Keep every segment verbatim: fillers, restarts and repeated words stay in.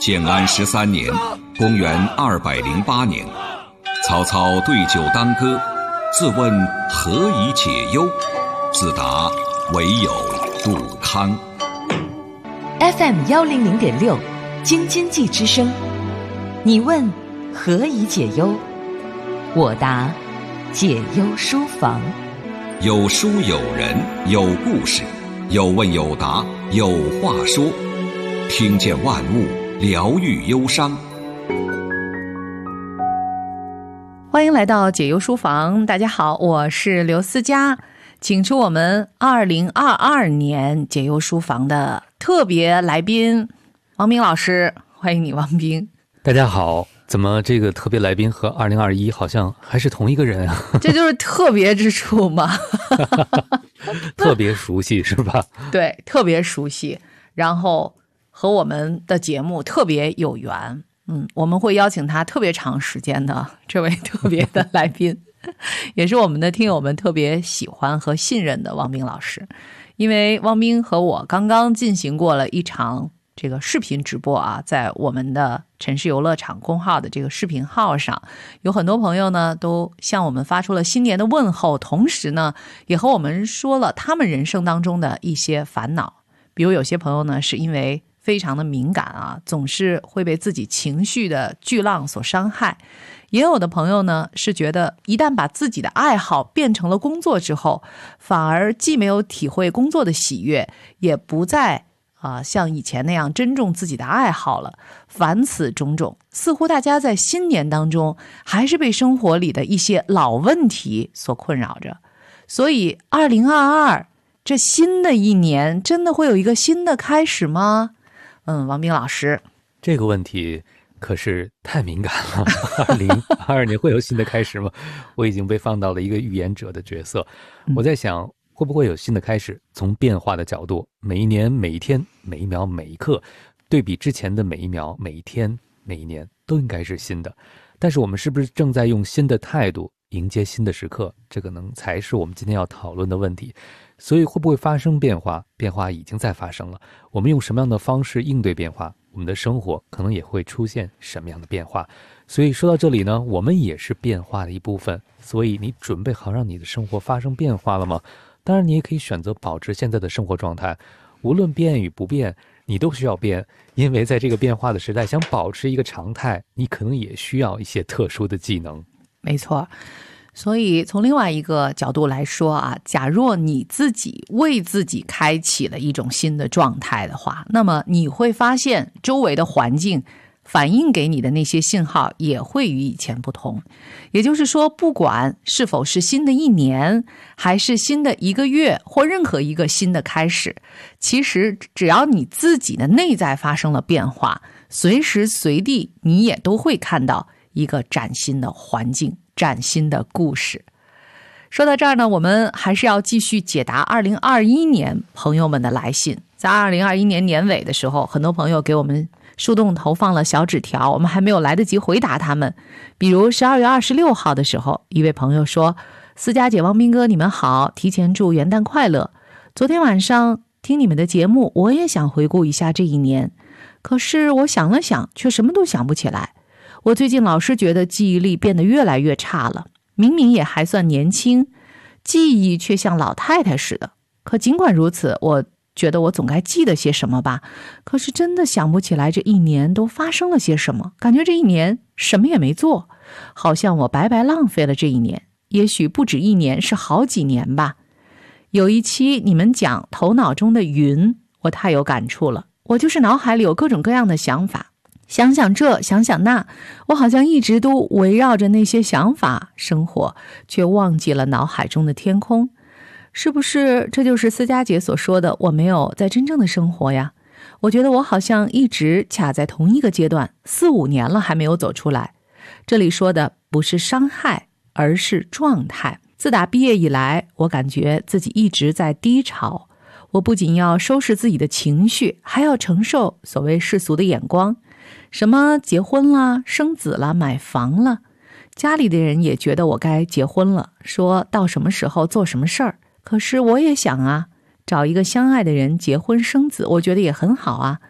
建安十三年，公元二百零八年，曹操对酒当歌，自问何以解忧？自答唯有杜康。 F M 幺零零点六，京津冀之声。你问何以解忧？我答解忧书房。 有书有人有故事，有问有答有话说，听见万物，疗愈忧伤。 欢迎来到解忧书房，大家好，我是刘思佳，请出我们二零二二年解忧书房的特别来宾王斌老师，欢迎你王斌。 大家好，怎么这个特别来宾和二零二一好像还是同一个人啊？ 这就是特别之处嘛。 特别熟悉是吧？ 对，特别熟悉，然后和我们的节目特别有缘。嗯，我们会邀请他特别长时间的这位特别的来宾，也是我们的听友们特别喜欢和信任的王斌老师。因为汪斌和我刚刚进行过了一场这个视频直播啊，在我们的城市游乐场公号的这个视频号上，有很多朋友呢都向我们发出了新年的问候，同时呢也和我们说了他们人生当中的一些烦恼。比如有些朋友呢是因为非常的敏感啊，总是会被自己情绪的巨浪所伤害。也有的朋友呢是觉得一旦把自己的爱好变成了工作之后，反而既没有体会工作的喜悦，也不再啊、呃、像以前那样珍重自己的爱好了。凡此种种，似乎大家在新年当中还是被生活里的一些老问题所困扰着。所以二零二二这新的一年真的会有一个新的开始吗？嗯，王斌老师， 这个问题可是太敏感了。二零二二年会有新的开始吗？我已经被放到了一个预言者的角色。我在想，会不会有新的开始？从变化的角度，每一年、每一天、每一秒、每一刻，对比之前的每一秒、每一天、每一年，都应该是新的。但是我们是不是正在用新的态度迎接新的时刻？这可能才是我们今天要讨论的问题。所以会不会发生变化？变化已经在发生了。我们用什么样的方式应对变化？我们的生活可能也会出现什么样的变化？所以说到这里呢，我们也是变化的一部分。所以你准备好让你的生活发生变化了吗？当然你也可以选择保持现在的生活状态，无论变与不变，你都需要变。因为在这个变化的时代，想保持一个常态，你可能也需要一些特殊的技能。 没错。所以从另外一个角度来说啊，假若你自己为自己开启了一种新的状态的话，那么你会发现周围的环境反映给你的那些信号也会与以前不同。也就是说，不管是否是新的一年，还是新的一个月，或任何一个新的开始，其实只要你自己的内在发生了变化，随时随地你也都会看到一个崭新的环境，崭新的故事。说到这儿呢，我们还是要继续解答二零二一年朋友们的来信。在二零二一年年尾的时候，很多朋友给我们树洞投放了小纸条，我们还没有来得及回答他们。比如十二月二十六号的时候，一位朋友说：思佳姐、王斌哥，你们好，提前祝元旦快乐。昨天晚上听你们的节目，我也想回顾一下这一年，可是我想了想，却什么都想不起来。我最近老是觉得记忆力变得越来越差了，明明也还算年轻，记忆却像老太太似的。可尽管如此，我觉得我总该记得些什么吧，可是真的想不起来这一年都发生了些什么，感觉这一年什么也没做，好像我白白浪费了这一年，也许不止一年，是好几年吧。有一期你们讲头脑中的云，我太有感触了，我就是脑海里有各种各样的想法，想想这想想那，我好像一直都围绕着那些想法生活，却忘记了脑海中的天空。是不是这就是思佳姐所说的我没有在真正的生活呀？我觉得我好像一直卡在同一个阶段，四五年了还没有走出来。这里说的不是伤害，而是状态。自打毕业以来，我感觉自己一直在低潮，我不仅要收拾自己的情绪，还要承受所谓世俗的眼光，什么结婚啦、生子啦、买房了，家里的人也觉得我该结婚了，说到什么时候做什么事儿。可是我也想啊，找一个相爱的人结婚生子，我觉得也很好啊。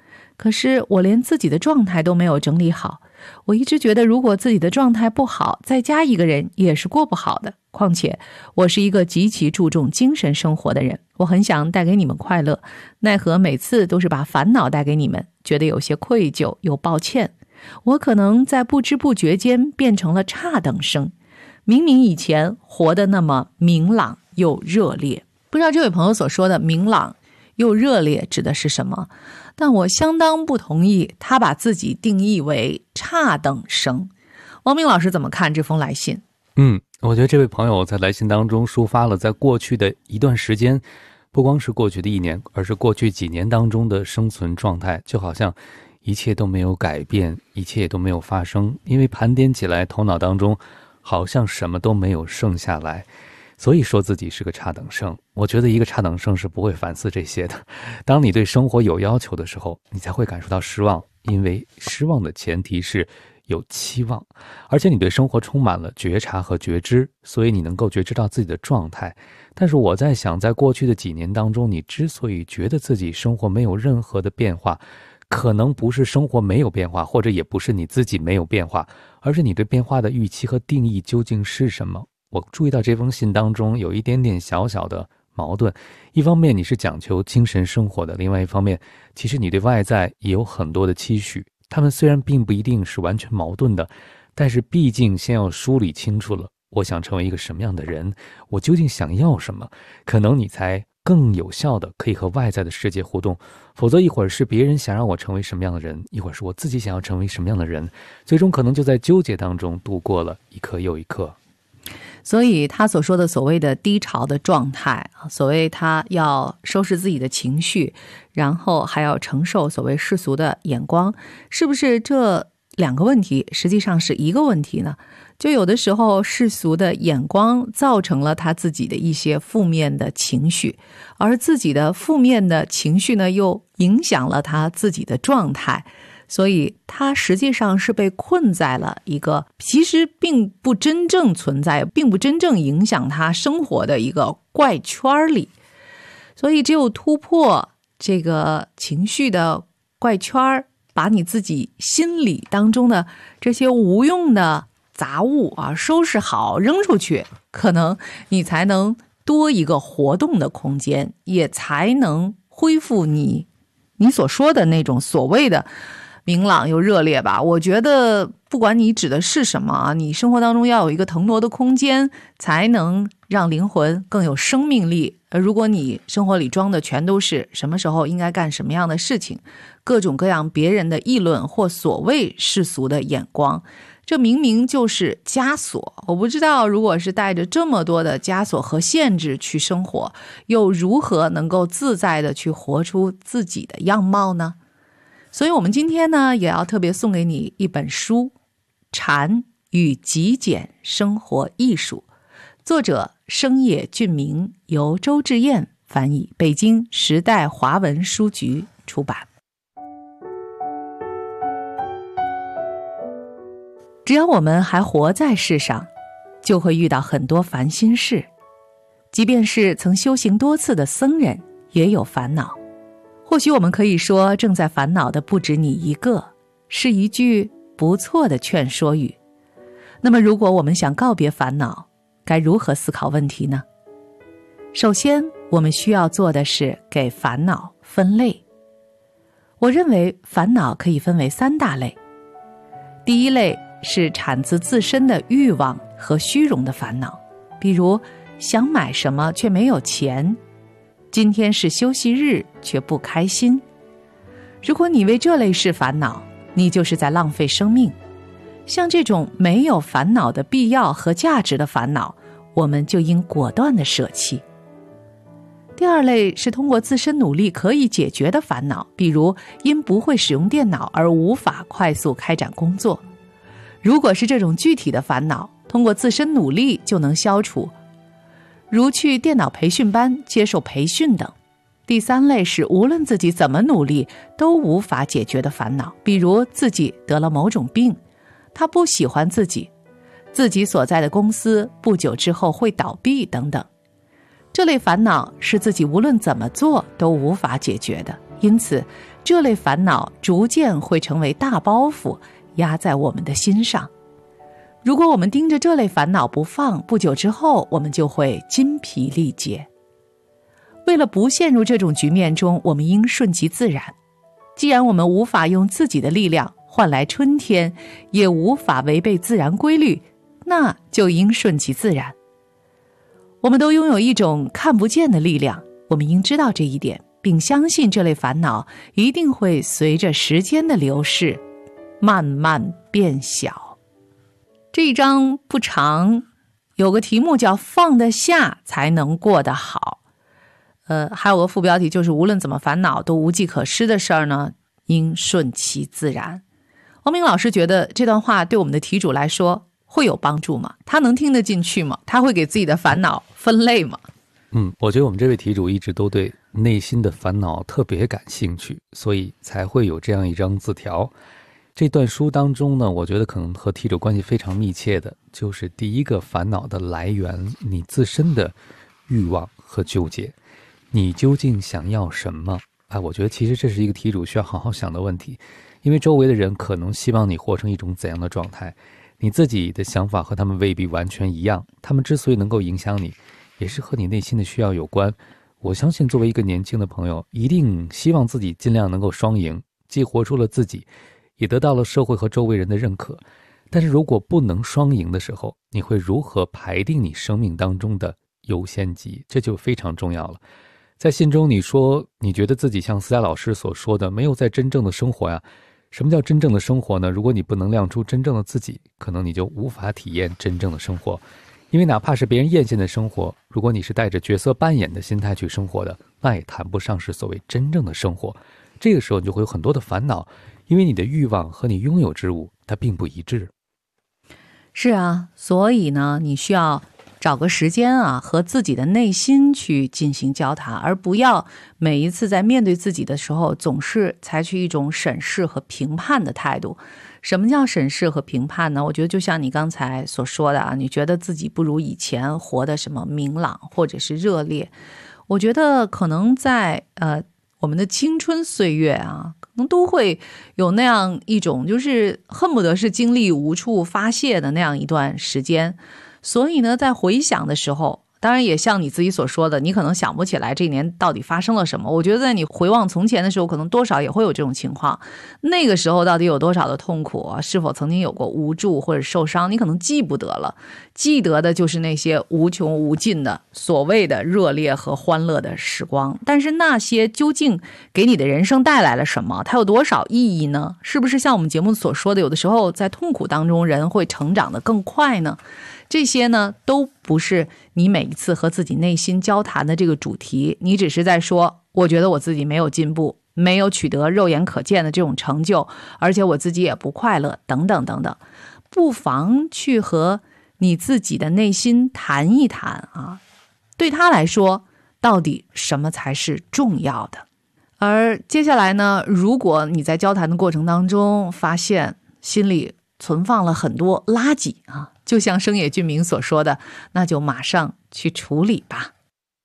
可是我连自己的状态都没有整理好。我一直觉得如果自己的状态不好，再加一个人也是过不好的。况且我是一个极其注重精神生活的人，我很想带给你们快乐，奈何每次都是把烦恼带给你们，觉得有些愧疚又抱歉。我可能在不知不觉间变成了差等生，明明以前活得那么明朗又热烈。不知道这位朋友所说的明朗又热烈指的是什么，但我相当不同意他把自己定义为差等生。王明老师怎么看这封来信？ 嗯，我觉得这位朋友在来信当中抒发了在过去的一段时间，不光是过去的一年，而是过去几年当中的生存状态，就好像一切都没有改变，一切都没有发生，因为盘点起来头脑当中好像什么都没有剩下来，所以说自己是个差等生。我觉得一个差等生是不会反思这些的。当你对生活有要求的时候，你才会感受到失望，因为失望的前提是有期望，而且你对生活充满了觉察和觉知，所以你能够觉知到自己的状态。但是我在想，在过去的几年当中，你之所以觉得自己生活没有任何的变化，可能不是生活没有变化，或者也不是你自己没有变化，而是你对变化的预期和定义究竟是什么。我注意到这封信当中有一点点小小的矛盾，一方面你是讲求精神生活的，另外一方面其实你对外在也有很多的期许，他们虽然并不一定是完全矛盾的，但是毕竟先要梳理清楚了，我想成为一个什么样的人，我究竟想要什么，可能你才更有效的可以和外在的世界互动。否则一会儿是别人想让我成为什么样的人，一会儿是我自己想要成为什么样的人，最终可能就在纠结当中度过了一刻又一刻。 所以他所说的所谓的低潮的状态，所谓他要收拾自己的情绪，然后还要承受所谓世俗的眼光，是不是这两个问题实际上是一个问题呢？就有的时候世俗的眼光造成了他自己的一些负面的情绪，而自己的负面的情绪呢又影响了他自己的状态，所以他实际上是被困在了一个其实并不真正存在，并不真正影响他生活的一个怪圈里。所以只有突破这个情绪的怪圈，把你自己心理当中的这些无用的杂物啊收拾好扔出去，可能你才能多一个活动的空间，也才能恢复你你所说的那种所谓的明朗又热烈吧。我觉得不管你指的是什么啊，你生活当中要有一个腾挪的空间，才能让灵魂更有生命力。而如果你生活里装的全都是什么时候应该干什么样的事情，各种各样别人的议论或所谓世俗的眼光，这明明就是枷锁。我不知道如果是带着这么多的枷锁和限制去生活，又如何能够自在的去活出自己的样貌呢？所以我们今天呢，也要特别送给你一本书，《禅与极简生活艺术》，作者生野俊明，由周志燕翻译，北京时代华文书局出版。只要我们还活在世上，就会遇到很多烦心事，即便是曾修行多次的僧人也有烦恼。或许我们可以说，正在烦恼的不止你一个，是一句不错的劝说语。那么如果我们想告别烦恼，该如何思考问题呢？首先我们需要做的是给烦恼分类。我认为烦恼可以分为三大类。第一类是产自自身的欲望和虚荣的烦恼，比如想买什么却没有钱，今天是休息日却不开心。如果你为这类事烦恼，你就是在浪费生命。像这种没有烦恼的必要和价值的烦恼，我们就应果断的舍弃。第二类是通过自身努力可以解决的烦恼，比如因不会使用电脑而无法快速开展工作。如果是这种具体的烦恼，通过自身努力就能消除，如去电脑培训班接受培训等。第三类是无论自己怎么努力都无法解决的烦恼，比如自己得了某种病，他不喜欢自己，自己所在的公司不久之后会倒闭等等。这类烦恼是自己无论怎么做都无法解决的，因此这类烦恼逐渐会成为大包袱，压在我们的心上。如果我们盯着这类烦恼不放，不久之后我们就会筋疲力竭。为了不陷入这种局面中，我们应顺其自然。既然我们无法用自己的力量换来春天，也无法违背自然规律，那就应顺其自然。我们都拥有一种看不见的力量，我们应知道这一点，并相信这类烦恼一定会随着时间的流逝慢慢变小。这一章不长，有个题目叫放得下才能过得好。呃，还有个副标题就是无论怎么烦恼都无计可施的事儿呢，应顺其自然。王明老师觉得这段话对我们的题主来说会有帮助吗？他能听得进去吗？他会给自己的烦恼分类吗？ 嗯，我觉得我们这位题主一直都对内心的烦恼特别感兴趣，所以才会有这样一张字条。这段书当中呢，我觉得可能和题主关系非常密切的就是第一个烦恼的来源，你自身的欲望和纠结。你究竟想要什么？哎，我觉得其实这是一个题主需要好好想的问题，因为周围的人可能希望你活成一种怎样的状态，你自己的想法和他们未必完全一样，他们之所以能够影响你，也是和你内心的需要有关。我相信作为一个年轻的朋友，一定希望自己尽量能够双赢，既活出了自己，也得到了社会和周围人的认可。但是如果不能双赢的时候，你会如何排定你生命当中的优先级？这就非常重要了。在信中你说你觉得自己像思佳老师所说的没有在真正的生活呀。什么叫真正的生活呢？如果你不能亮出真正的自己，可能你就无法体验真正的生活。因为哪怕是别人艳羡的生活，如果你是带着角色扮演的心态去生活的，那也谈不上是所谓真正的生活。这个时候你就会有很多的烦恼，因为你的欲望和你拥有之物它并不一致。 是啊，所以呢，你需要找个时间啊，和自己的内心去进行交谈，而不要每一次在面对自己的时候，总是采取一种审视和评判的态度。什么叫审视和评判呢？我觉得就像你刚才所说的啊，你觉得自己不如以前活得什么明朗或者是热烈。我觉得可能在呃我们的青春岁月啊，可能都会有那样一种就是恨不得是精力无处发泄的那样一段时间。所以呢，在回想的时候，当然也像你自己所说的，你可能想不起来这一年到底发生了什么。我觉得在你回望从前的时候，可能多少也会有这种情况。那个时候到底有多少的痛苦啊？是否曾经有过无助或者受伤？你可能记不得了，记得的就是那些无穷无尽的所谓的热烈和欢乐的时光。但是那些究竟给你的人生带来了什么？它有多少意义呢？是不是像我们节目所说的，有的时候在痛苦当中人会成长得更快呢？这些呢，都不是你每一次和自己内心交谈的这个主题，你只是在说，我觉得我自己没有进步，没有取得肉眼可见的这种成就，而且我自己也不快乐，等等等等。不妨去和你自己的内心谈一谈啊，对他来说，到底什么才是重要的？而接下来呢，如果你在交谈的过程当中发现心里存放了很多垃圾啊，就像生野俊明所说的，那就马上去处理吧。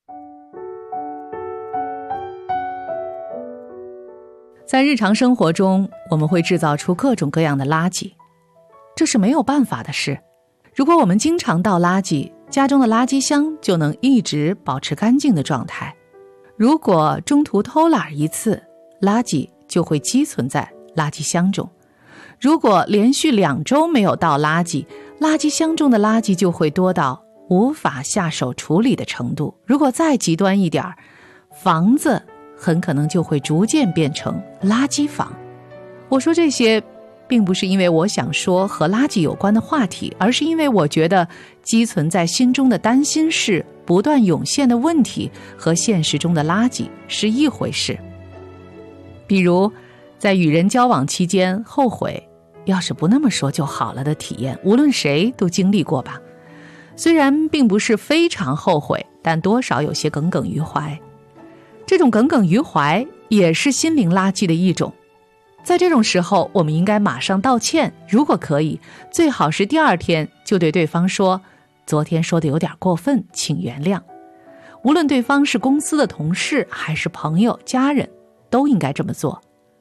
在日常生活中，我们会制造出各种各样的垃圾，这是没有办法的事。如果我们经常倒垃圾，家中的垃圾箱就能一直保持干净的状态。如果中途偷懒一次，垃圾就会积存在垃圾箱中。如果连续两周没有倒垃圾，垃圾箱中的垃圾就会多到无法下手处理的程度。如果再极端一点，房子很可能就会逐渐变成垃圾房。我说这些并不是因为我想说和垃圾有关的话题，而是因为我觉得积存在心中的担心事、不断涌现的问题和现实中的垃圾是一回事。比如在与人交往期间后悔要是不那么说就好了的体验，无论谁都经历过吧。虽然并不是非常后悔，但多少有些耿耿于怀。这种耿耿于怀也是心灵垃圾的一种。在这种时候，我们应该马上道歉，如果可以，最好是第二天就对对方说，昨天说的有点过分，请原谅。无论对方是公司的同事还是朋友、家人，都应该这么做。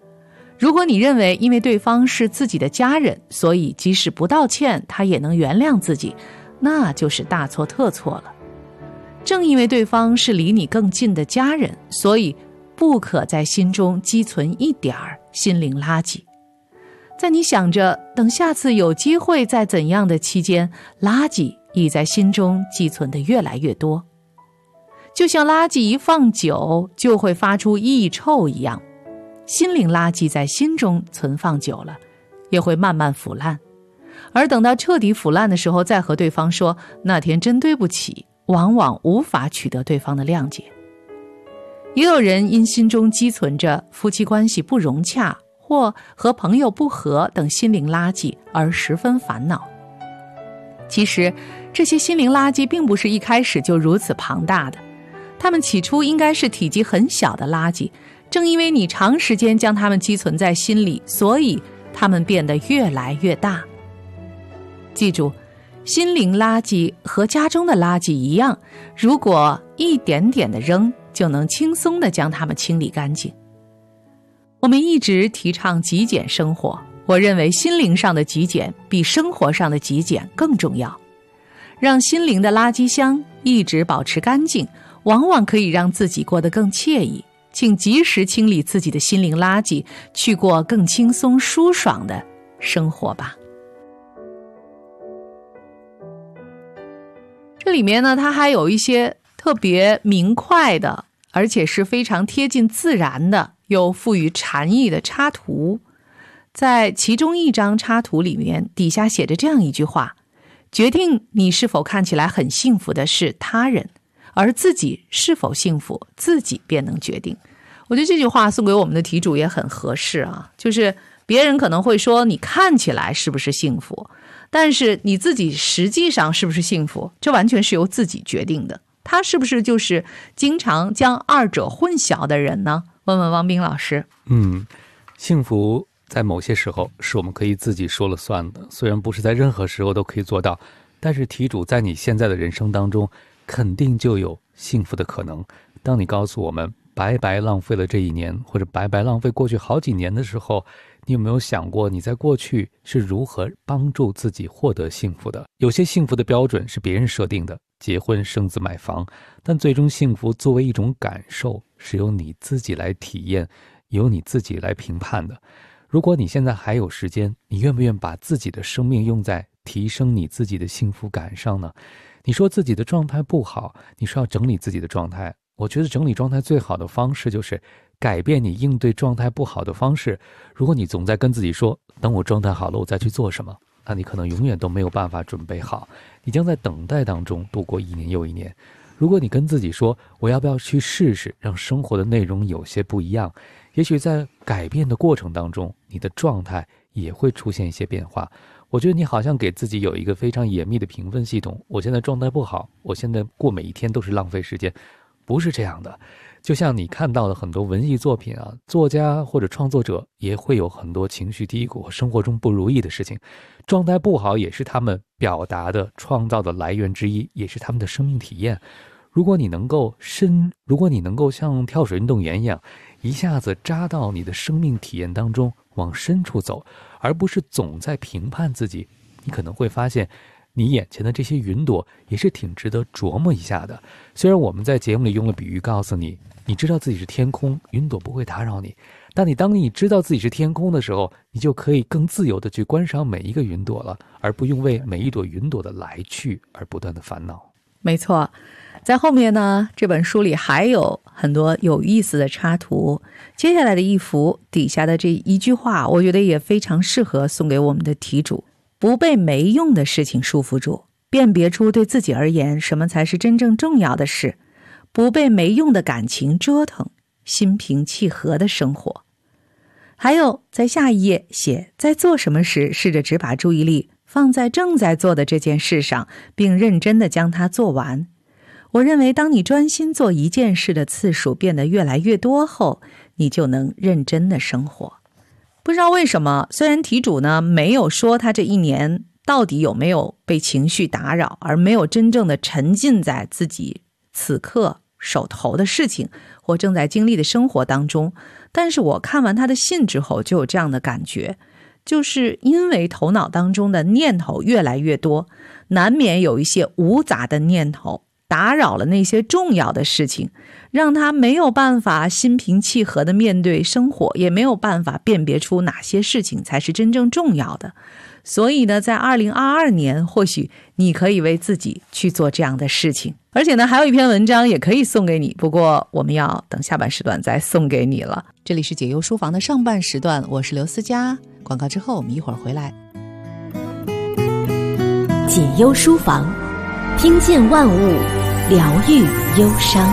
如果你认为因为对方是自己的家人，所以即使不道歉他也能原谅自己，那就是大错特错了。正因为对方是离你更近的家人，所以不可在心中积存一点儿心灵垃圾。在你想着等下次有机会再怎样的期间，垃圾已在心中积存的越来越多。就像垃圾一放久就会发出异臭一样，心灵垃圾在心中存放久了也会慢慢腐烂，而等到彻底腐烂的时候再和对方说那天真对不起，往往无法取得对方的谅解。也有人因心中积存着夫妻关系不融洽或和朋友不和等心灵垃圾而十分烦恼。其实这些心灵垃圾并不是一开始就如此庞大的，它们起初应该是体积很小的垃圾，正因为你长时间将它们积存在心里，所以它们变得越来越大。记住，心灵垃圾和家中的垃圾一样，如果一点点的扔，就能轻松地将它们清理干净。我们一直提倡极简生活，我认为心灵上的极简比生活上的极简更重要。让心灵的垃圾箱一直保持干净，往往可以让自己过得更惬意。请及时清理自己的心灵垃圾，去过更轻松舒爽的生活吧。这里面呢，它还有一些特别明快的，而且是非常贴近自然的，又赋予禅意的插图。在其中一张插图里面，底下写着这样一句话：决定你是否看起来很幸福的是他人，而自己是否幸福，自己便能决定。我觉得这句话送给我们的题主也很合适啊，就是别人可能会说你看起来是不是幸福，但是你自己实际上是不是幸福，这完全是由自己决定的。他是不是就是经常将二者混淆的人呢？问问汪斌老师。 嗯，幸福在某些时候是我们可以自己说了算的，虽然不是在任何时候都可以做到，但是题主在你现在的人生当中肯定就有幸福的可能。当你告诉我们白白浪费了这一年，或者白白浪费过去好几年的时候，你有没有想过你在过去是如何帮助自己获得幸福的？有些幸福的标准是别人设定的，结婚生子买房，但最终幸福作为一种感受是由你自己来体验，由你自己来评判的。如果你现在还有时间，你愿不愿把自己的生命用在提升你自己的幸福感上呢？你说自己的状态不好，你说要整理自己的状态，我觉得整理状态最好的方式就是改变你应对状态不好的方式。如果你总在跟自己说等我状态好了我再去做什么，那你可能永远都没有办法准备好，你将在等待当中度过一年又一年。如果你跟自己说我要不要去试试让生活的内容有些不一样，也许在改变的过程当中你的状态也会出现一些变化。我觉得你好像给自己有一个非常严密的评分系统，我现在状态不好，我现在过每一天都是浪费时间，不是这样的。就像你看到的很多文艺作品啊，作家或者创作者也会有很多情绪低谷，生活中不如意的事情，状态不好也是他们表达的创造的来源之一，也是他们的生命体验。如果你能够深，如果你能够像跳水运动员一样，一下子扎到你的生命体验当中，往深处走，而不是总在评判自己，你可能会发现你眼前的这些云朵也是挺值得琢磨一下的。虽然我们在节目里用了比喻告诉你，你知道自己是天空，云朵不会打扰你，但你当你知道自己是天空的时候，你就可以更自由地去观赏每一个云朵了，而不用为每一朵云朵的来去而不断的烦恼。 没错，在后面呢，这本书里还有很多有意思的插图。接下来的一幅底下的这一句话，我觉得也非常适合送给我们的题主：不被没用的事情束缚住，辨别出对自己而言什么才是真正重要的事，不被没用的感情折腾，心平气和的生活。还有在下一页写，在做什么时试着只把注意力放在正在做的这件事上，并认真地将它做完。我认为当你专心做一件事的次数变得越来越多后，你就能认真地生活。不知道为什么，虽然题主呢没有说他这一年到底有没有被情绪打扰，而没有真正的沉浸在自己此刻手头的事情或正在经历的生活当中， 但是我看完他的信之后就有这样的感觉，就是因为头脑当中的念头越来越多，难免有一些无杂的念头打扰了那些重要的事情，让他没有办法心平气和地面对生活，也没有办法辨别出哪些事情才是真正重要的。所以呢，在二零二二年，或许你可以为自己去做这样的事情。而且呢，还有一篇文章也可以送给你，不过我们要等下半时段再送给你了。这里是解忧书房的上半时段，我是刘思佳。广告之后我们一会儿回来。 解忧书房，听见万物，疗愈忧伤。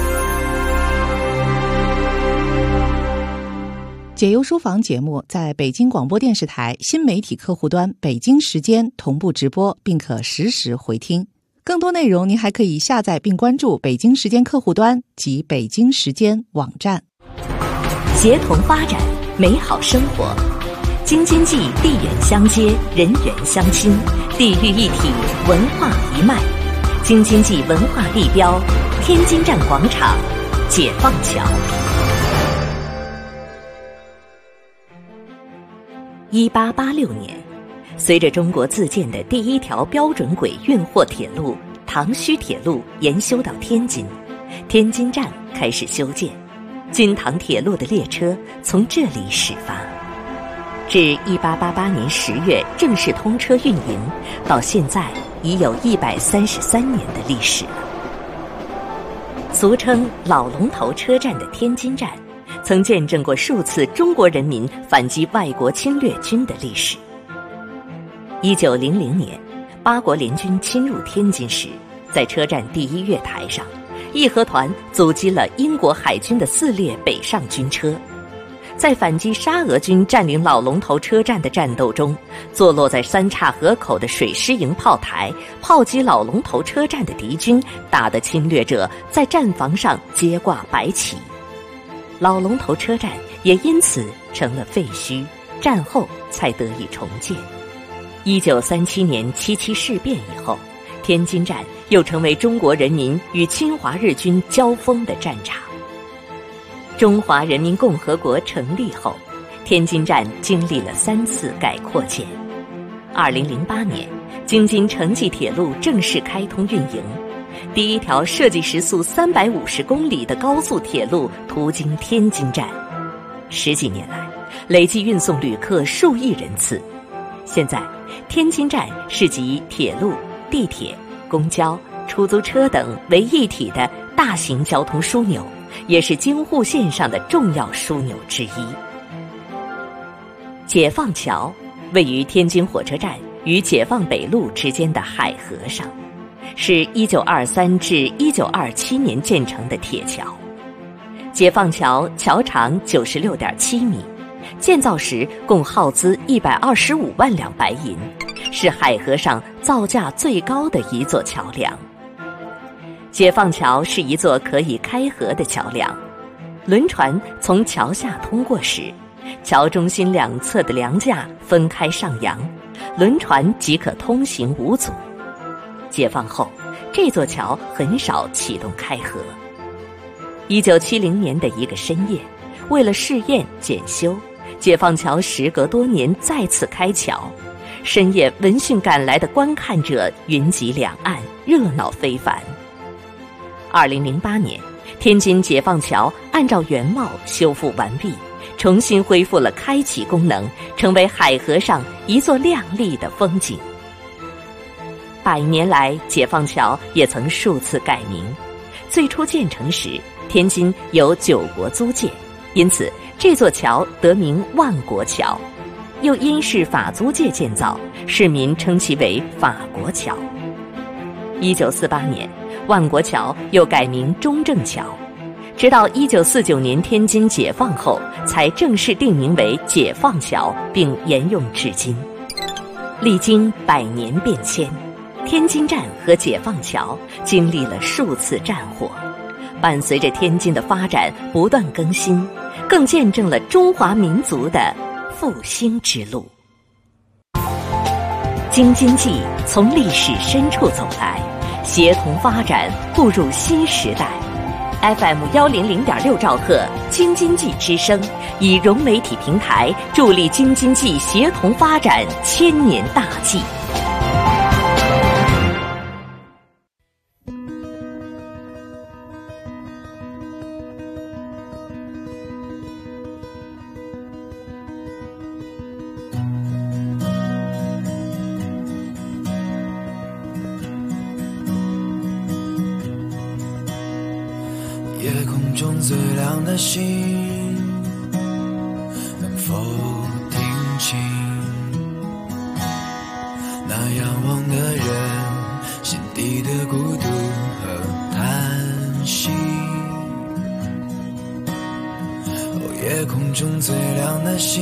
解忧书房节目在北京广播电视台新媒体客户端北京时间同步直播，并可实时回听。更多内容您还可以下载并关注北京时间客户端及北京时间网站。 协同发展，美好生活。京津冀地远相接，人员相亲，地域一体，文化一脉。京津冀文化地标，天津站广场，解放桥。一八八六年，随着中国自建的第一条标准轨运货铁路唐胥铁路延修到天津，天津站开始修建，京唐铁路的列车从这里始发。至一八八八年十月正式通车运营，到现在已有一百三十三年的历史了。俗称老龙头车站的天津站，曾见证过数次中国人民反击外国侵略军的历史。一九零零年，八国联军侵入天津时，在车站第一月台上，义和团阻击了英国海军的四列北上军车。在反击沙俄军占领老龙头车站的战斗中，坐落在三岔河口的水师营炮台炮击老龙头车站的敌军，打得侵略者在站房上揭挂白旗。老龙头车站也因此成了废墟，战后才得以重建。一九三七年七七事变以后，天津站又成为中国人民与侵华日军交锋的战场。中华人民共和国成立后，天津站经历了三次改扩建。二零零八年，京津城际铁路正式开通运营，第一条设计时速三百五十公里的高速铁路途经天津站。十几年来，累计运送旅客数亿人次。现在，天津站是集铁路、地铁、公交、出租车等为一体的大型交通枢纽，也是京沪线上的重要枢纽之一。解放桥位于天津火车站与解放北路之间的海河上，是一九二三至一九二七年建成的铁桥。解放桥桥长九十六点七米，建造时共耗资一百二十五万两白银，是海河上造价最高的一座桥梁。解放桥是一座可以开合的桥梁，轮船从桥下通过时，桥中心两侧的梁架分开上扬，轮船即可通行无阻。解放后，这座桥很少启动开合。一九七零年的一个深夜，为了试验检修，解放桥时隔多年再次开桥，深夜闻讯赶来的观看者云集两岸，热闹非凡。二零零八年，天津解放桥按照原貌修复完毕，重新恢复了开启功能，成为海河上一座亮丽的风景。百年来，解放桥也曾数次改名。最初建成时，天津有九国租界，因此这座桥得名万国桥。又因是法租界建造，市民称其为法国桥。一九四八年，万国桥又改名中正桥，直到一九四九年天津解放后，才正式定名为解放桥，并沿用至今。历经百年变迁，天津站和解放桥经历了数次战火，伴随着天津的发展不断更新，更见证了中华民族的复兴之路。京津冀从历史深处走来，协同发展，步入新时代。 F M 幺零零点六兆赫京津冀之声，以融媒体平台助力京津冀协同发展千年大计。 夜空中最亮的星，能否听清那仰望的人心底的孤独和叹息？哦，夜空中最亮的星，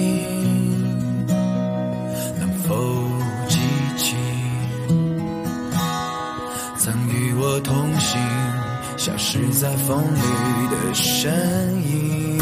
能否记起曾与我同行消失在风里的身影？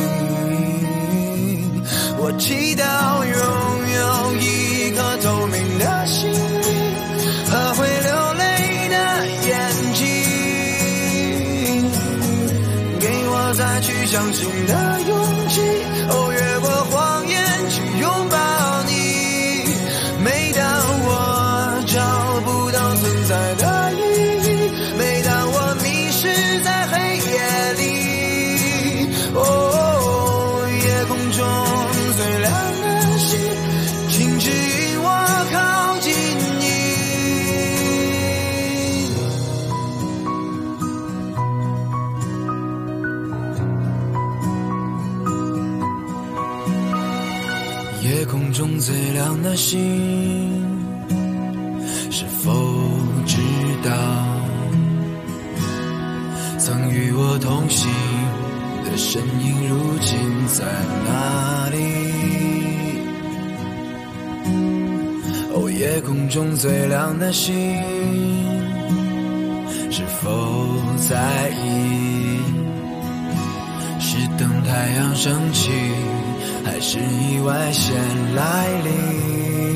我祈祷拥有一颗透明的心灵和会流泪的眼睛，给我再去相信的勇气，哦，越过谎言去拥抱你。每当我找不到存在的意义，每当我迷失在黑夜里，哦，夜空中最亮的星，请指引我靠近你。夜空中最亮的星，是否知道曾与我同行的身影如今在哪里？哦，夜空中最亮的星，是否在意是等太阳升起，还是意外先来临？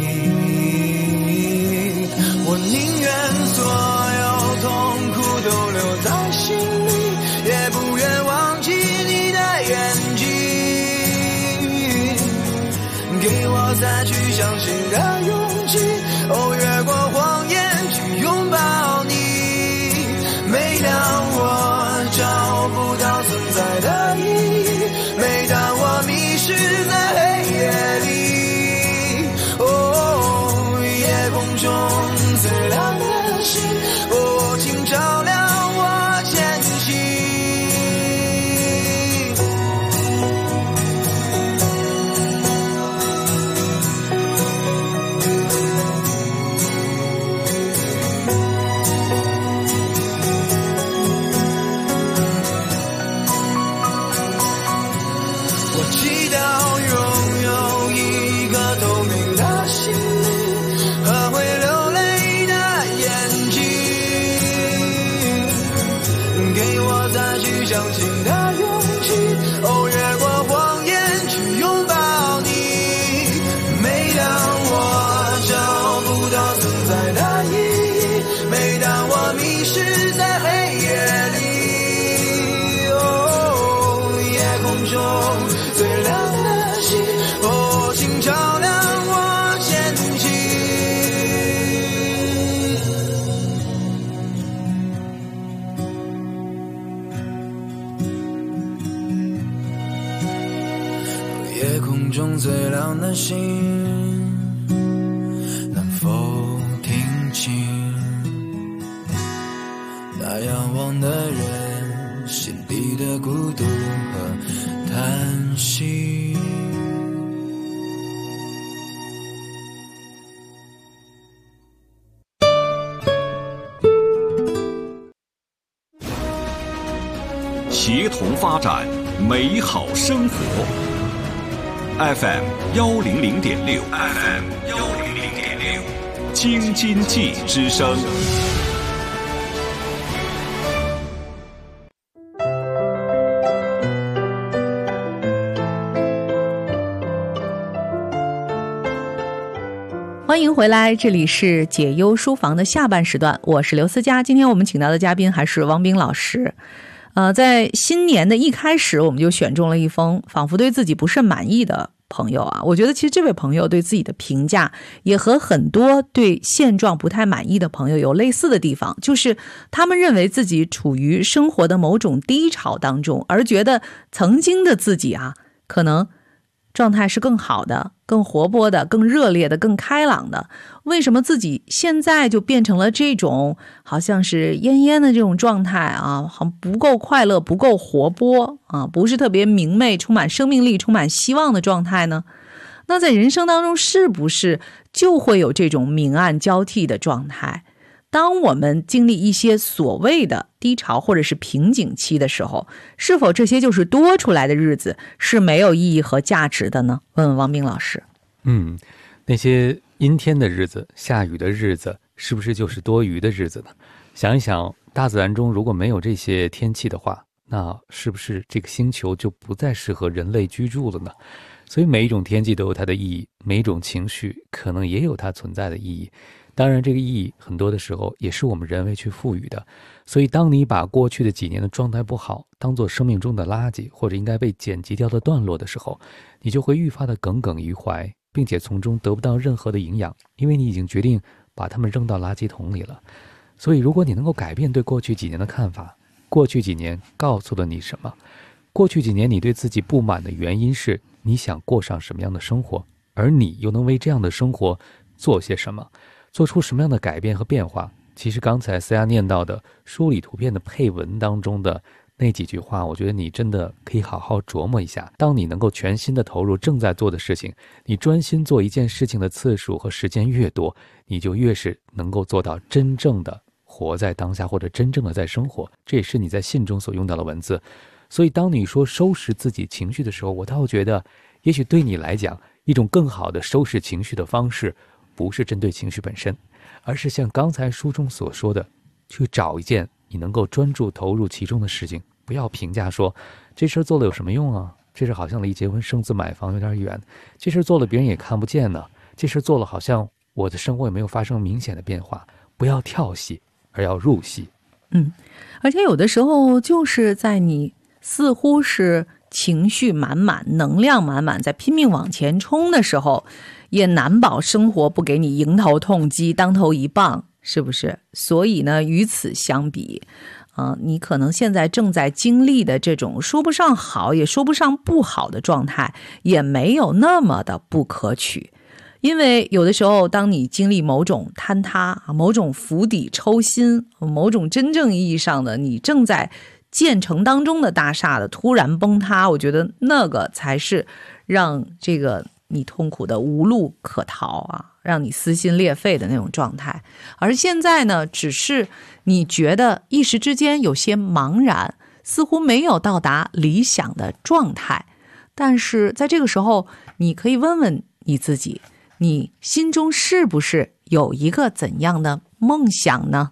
我宁愿所有痛苦都留在心里，也不愿忘记你的眼睛，给我再去相信的勇气，哦，越过谎言去拥抱你。每当我找不到存在的意义，每当我迷失在黑夜里，哦，夜空中最亮的星，哦，请照亮我前行。我祈祷拥有一个透明的心灵和会流泪的眼睛，给我再去相信的勇气，哦，越过谎言去拥抱你。每当我找不到存在的意义，每当我迷失在黑夜里，哦，夜空中最亮的星，哦，请照亮我前行。夜空中最亮的星，能否听清那仰望的人心底的孤独和叹息？ 协同发展，美好生活。F M 幺零零点六 ，F M 幺零零点六，京津冀之声。 欢迎回来，这里是解忧书房的下半时段，我是刘思佳。今天我们请到的嘉宾还是汪冰老师。 呃，在新年的一开始，我们就选中了一封仿佛对自己不甚满意的朋友啊。我觉得其实这位朋友对自己的评价也和很多对现状不太满意的朋友有类似的地方，就是他们认为自己处于生活的某种低潮当中，而觉得曾经的自己啊，可能状态是更好的、更活泼的、更热烈的、更开朗的。为什么自己现在就变成了这种好像是奄奄的这种状态啊，好像不够快乐、不够活泼啊，不是特别明媚、充满生命力、充满希望的状态呢？那在人生当中是不是就会有这种明暗交替的状态？当我们经历一些所谓的低潮或者是瓶颈期的时候，是否这些就是多出来的日子，是没有意义和价值的呢？问问王斌老师。 嗯，那些阴天的日子、下雨的日子，是不是就是多余的日子呢？想一想，大自然中如果没有这些天气的话，那是不是这个星球就不再适合人类居住了呢？所以每一种天气都有它的意义，每一种情绪可能也有它存在的意义。当然这个意义很多的时候也是我们人为去赋予的，所以当你把过去的几年的状态不好当作生命中的垃圾，或者应该被剪辑掉的段落的时候，你就会愈发的耿耿于怀，并且从中得不到任何的营养，因为你已经决定把它们扔到垃圾桶里了。所以如果你能够改变对过去几年的看法，过去几年告诉了你什么？过去几年你对自己不满的原因是你想过上什么样的生活，而你又能为这样的生活做些什么，做出什么样的改变和变化？其实刚才思雅念到的梳理图片的配文当中的那几句话，我觉得你真的可以好好琢磨一下。当你能够全心的投入正在做的事情，你专心做一件事情的次数和时间越多，你就越是能够做到真正的活在当下，或者真正的在生活。这也是你在信中所用到的文字。所以当你说收拾自己情绪的时候，我倒觉得也许对你来讲，一种更好的收拾情绪的方式不是针对情绪本身，而是像刚才书中所说的，去找一件你能够专注投入其中的事情。不要评价说这事做了有什么用啊，这事好像离结婚生子买房有点远，这事做了别人也看不见呢，这事做了好像我的生活也没有发生明显的变化。不要跳戏，而要入戏。 嗯，而且有的时候就是在你似乎是情绪满满、能量满满，在拼命往前冲的时候，也难保生活不给你迎头痛击、当头一棒，是不是？所以呢，与此相比，呃，你可能现在正在经历的这种说不上好，也说不上不好的状态，也没有那么的不可取。因为有的时候，当你经历某种坍塌、某种釜底抽薪、某种真正意义上的你正在建成当中的大厦的突然崩塌，我觉得那个才是让这个你痛苦的无路可逃啊，让你撕心裂肺的那种状态。而现在呢，只是你觉得一时之间有些茫然，似乎没有到达理想的状态。但是在这个时候，你可以问问你自己，你心中是不是有一个怎样的梦想呢？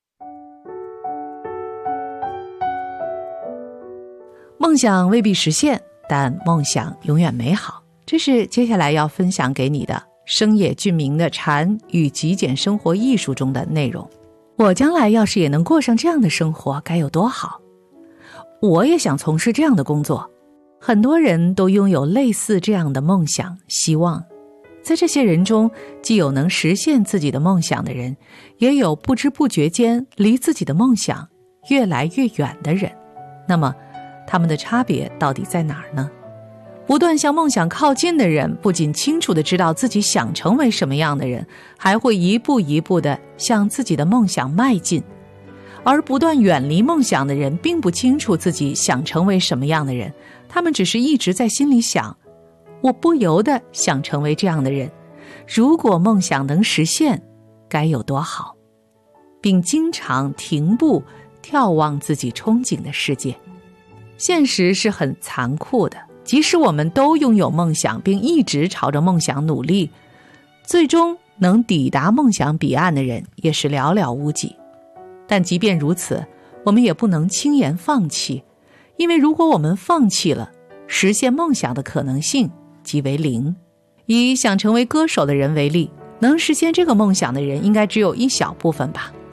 梦想未必实现，但梦想永远美好。这是接下来要分享给你的生野俊明的禅与极简生活艺术中的内容。我将来要是也能过上这样的生活，该有多好。我也想从事这样的工作。很多人都拥有类似这样的梦想、希望。在这些人中，既有能实现自己的梦想的人，也有不知不觉间离自己的梦想越来越远的人。那么他们的差别到底在哪儿呢？不断向梦想靠近的人，不仅清楚地知道自己想成为什么样的人，还会一步一步地向自己的梦想迈进。而不断远离梦想的人，并不清楚自己想成为什么样的人，他们只是一直在心里想，我不由得想成为这样的人，如果梦想能实现，该有多好，并经常停步眺望自己憧憬的世界。现实是很残酷的，即使我们都拥有梦想，并一直朝着梦想努力，最终能抵达梦想彼岸的人也是寥寥无几。但即便如此，我们也不能轻言放弃，因为如果我们放弃了，实现梦想的可能性即为零。以想成为歌手的人为例，能实现这个梦想的人应该只有一小部分吧。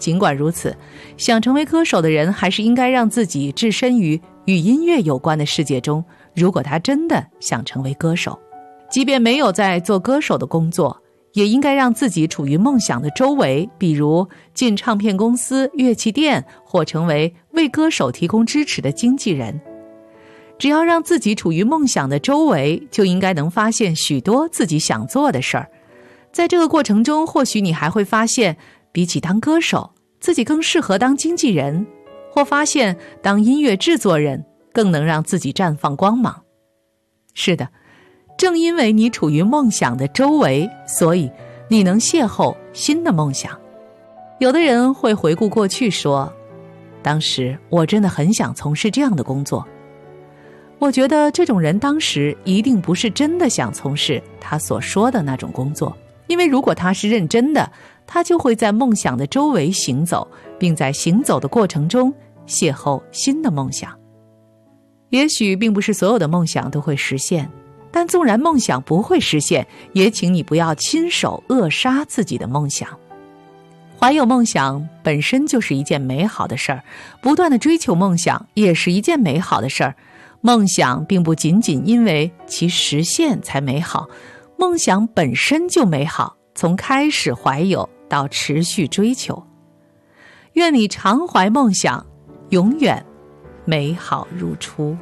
尽管如此，想成为歌手的人还是应该让自己置身于与音乐有关的世界中，如果他真的想成为歌手。即便没有在做歌手的工作，也应该让自己处于梦想的周围，比如进唱片公司、乐器店，或成为为歌手提供支持的经纪人。只要让自己处于梦想的周围，就应该能发现许多自己想做的事儿。在这个过程中，或许你还会发现，比起当歌手，自己更适合当经纪人，或发现当音乐制作人更能让自己绽放光芒。是的，正因为你处于梦想的周围，所以你能邂逅新的梦想。有的人会回顾过去说，当时我真的很想从事这样的工作。我觉得这种人当时一定不是真的想从事他所说的那种工作，因为如果他是认真的，他就会在梦想的周围行走，并在行走的过程中邂逅新的梦想。也许并不是所有的梦想都会实现，但纵然梦想不会实现，也请你不要亲手扼杀自己的梦想。怀有梦想本身就是一件美好的事儿，不断的追求梦想也是一件美好的事儿。梦想并不仅仅因为其实现才美好，梦想本身就美好，从开始怀有到持续追求。愿你常怀梦想，永远美好如初。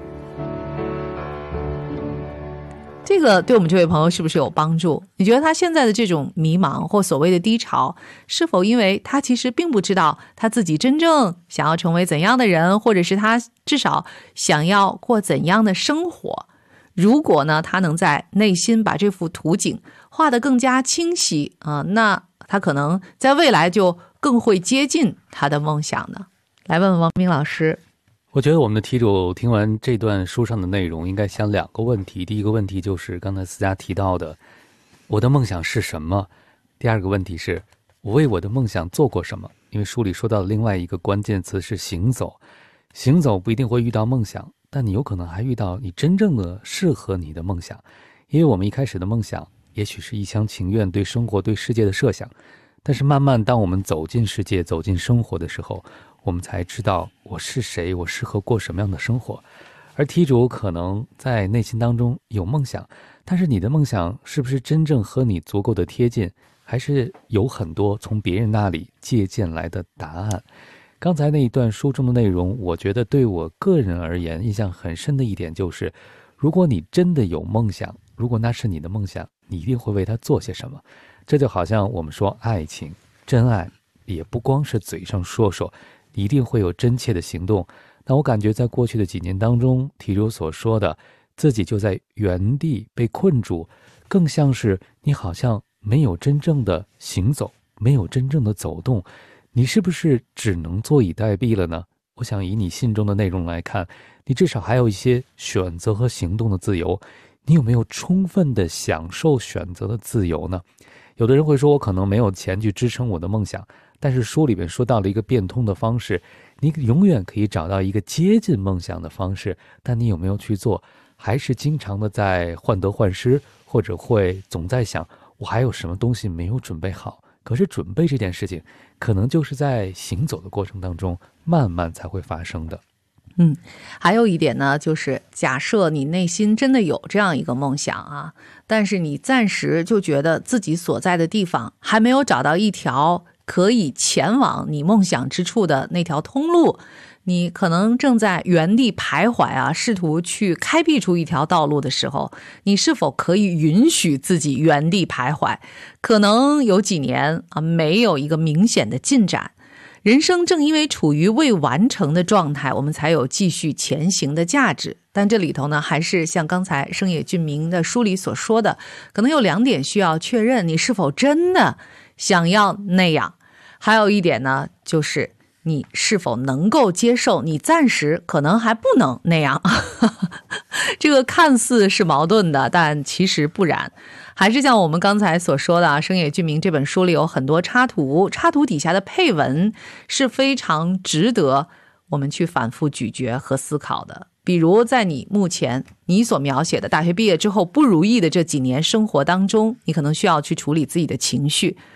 这个对我们这位朋友是不是有帮助？你觉得他现在的这种迷茫或所谓的低潮，是否因为他其实并不知道他自己真正想要成为怎样的人，或者是他至少想要过怎样的生活？如果呢，他能在内心把这幅图景画得更加清晰啊、呃，那他可能在未来就更会接近他的梦想呢。来问问王斌老师。 我觉得我们的题主听完这段书上的内容，应该想两个问题。第一个问题就是刚才思佳提到的，我的梦想是什么？第二个问题是，我为我的梦想做过什么？因为书里说到的另外一个关键词是行走。行走不一定会遇到梦想，但你有可能还遇到你真正的适合你的梦想。因为我们一开始的梦想也许是一厢情愿对生活对世界的设想，但是慢慢当我们走进世界走进生活的时候，我们才知道我是谁，我适合过什么样的生活。而题主可能在内心当中有梦想，但是你的梦想是不是真正和你足够的贴近，还是有很多从别人那里借鉴来的答案。刚才那一段书中的内容，我觉得对我个人而言印象很深的一点就是，如果你真的有梦想，如果那是你的梦想，你一定会为它做些什么。这就好像我们说爱情，真爱也不光是嘴上说说，一定会有真切的行动。那我感觉在过去的几年当中，题主所说的自己就在原地被困住，更像是你好像没有真正的行走，没有真正的走动，你是不是只能坐以待毙了呢？我想以你信中的内容来看，你至少还有一些选择和行动的自由。你有没有充分的享受选择的自由呢？有的人会说，我可能没有钱去支撑我的梦想，但是书里面说到了一个变通的方式，你永远可以找到一个接近梦想的方式，但你有没有去做？还是经常的在患得患失，或者会总在想我还有什么东西没有准备好。可是准备这件事情可能就是在行走的过程当中慢慢才会发生的。 嗯，还有一点呢，就是假设你内心真的有这样一个梦想啊，但是你暂时就觉得自己所在的地方还没有找到一条可以前往你梦想之处的那条通路，你可能正在原地徘徊啊，试图去开辟出一条道路的时候，你是否可以允许自己原地徘徊？可能有几年啊，没有一个明显的进展。人生正因为处于未完成的状态，我们才有继续前行的价值。但这里头呢，还是像刚才生野俊明的书里所说的，可能有两点需要确认，你是否真的想要那样。还有一点呢，就是你是否能够接受你暂时可能还不能那样。这个看似是矛盾的，但其实不然。还是像我们刚才所说的啊，生野俊明这本书里有很多插图，插图底下的配文是非常值得我们去反复咀嚼和思考的。比如在你目前你所描写的大学毕业之后不如意的这几年生活当中，你可能需要去处理自己的情绪。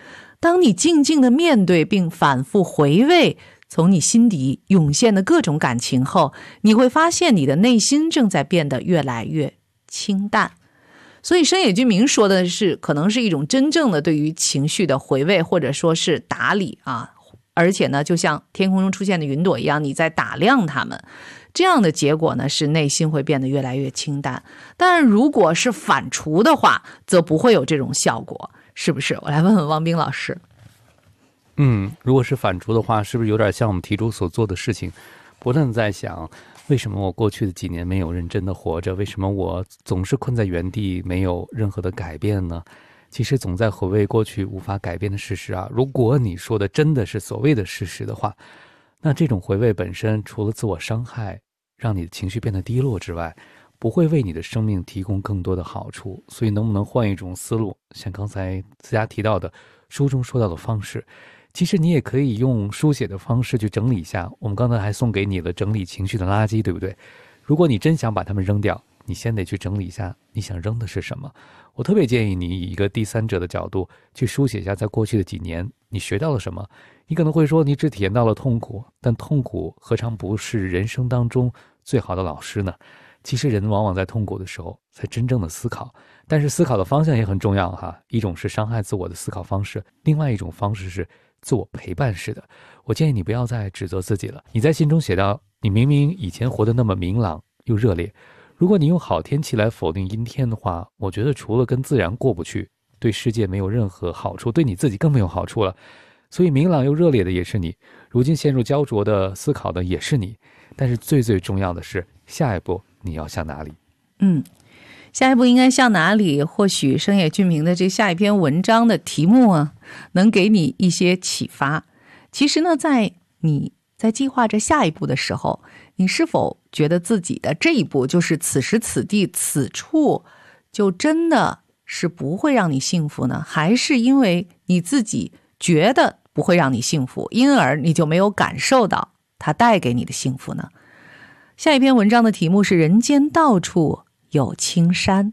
当你静静地面对并反复回味从你心底涌现的各种感情后，你会发现你的内心正在变得越来越清淡。所以深野俊明说的是，可能是一种真正的对于情绪的回味，或者说是打理啊。而且呢，就像天空中出现的云朵一样，你在打量它们，这样的结果呢，是内心会变得越来越清淡。但如果是反刍的话，则不会有这种效果，是不是？我来问问汪冰老师。 嗯，如果是反刍的话，是不是有点像我们题主所做的事情，不断在想，为什么我过去的几年没有认真的活着？为什么我总是困在原地，没有任何的改变呢？其实总在回味过去无法改变的事实啊。如果你说的真的是所谓的事实的话，那这种回味本身除了自我伤害，让你的情绪变得低落之外，不会为你的生命提供更多的好处。所以能不能换一种思路，像刚才思佳提到的书中说到的方式，其实你也可以用书写的方式去整理一下。我们刚才还送给你了整理情绪的垃圾，对不对？如果你真想把它们扔掉，你先得去整理一下你想扔的是什么。我特别建议你以一个第三者的角度去书写一下在过去的几年你学到了什么。你可能会说，你只体验到了痛苦，但痛苦何尝不是人生当中最好的老师呢？其实人往往在痛苦的时候才真正的思考，但是思考的方向也很重要哈。一种是伤害自我的思考方式，另外一种方式是自我陪伴式的。我建议你不要再指责自己了。你在信中写到，你明明以前活得那么明朗又热烈，如果你用好天气来否定阴天的话，我觉得除了跟自然过不去，对世界没有任何好处，对你自己更没有好处了。所以明朗又热烈的也是你，如今陷入焦灼的思考的也是你。但是最最重要的是，下一步你要向哪里？ 嗯，下一步应该向哪里？或许深野俊明的这下一篇文章的题目啊，能给你一些启发。其实呢，在你在计划着下一步的时候，你是否觉得自己的这一步，就是此时此地此处，就真的是不会让你幸福呢？还是因为你自己觉得不会让你幸福，因而你就没有感受到它带给你的幸福呢？下一篇文章的题目是人间到处有青山。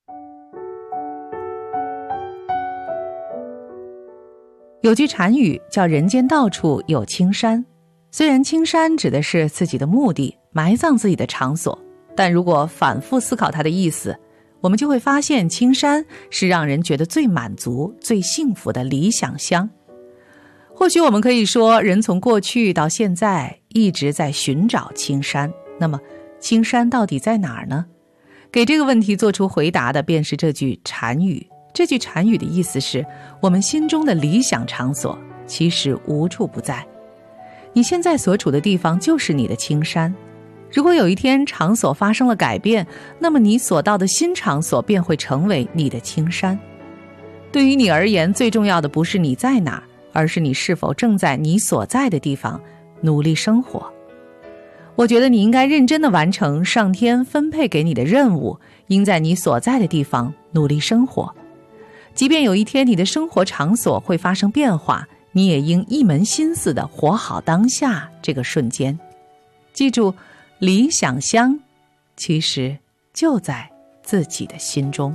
有句禅语叫人间到处有青山，虽然青山指的是自己的墓地，埋葬自己的场所，但如果反复思考它的意思，我们就会发现青山是让人觉得最满足最幸福的理想乡。或许我们可以说，人从过去到现在一直在寻找青山，那么青山到底在哪儿呢？给这个问题做出回答的便是这句禅语。这句禅语的意思是，我们心中的理想场所其实无处不在，你现在所处的地方就是你的青山。如果有一天场所发生了改变，那么你所到的新场所便会成为你的青山。对于你而言，最重要的不是你在哪儿，而是你是否正在你所在的地方努力生活。我觉得你应该认真地完成上天分配给你的任务，应在你所在的地方努力生活。即便有一天你的生活场所会发生变化，你也应一门心思地活好当下这个瞬间。记住，理想乡其实就在自己的心中。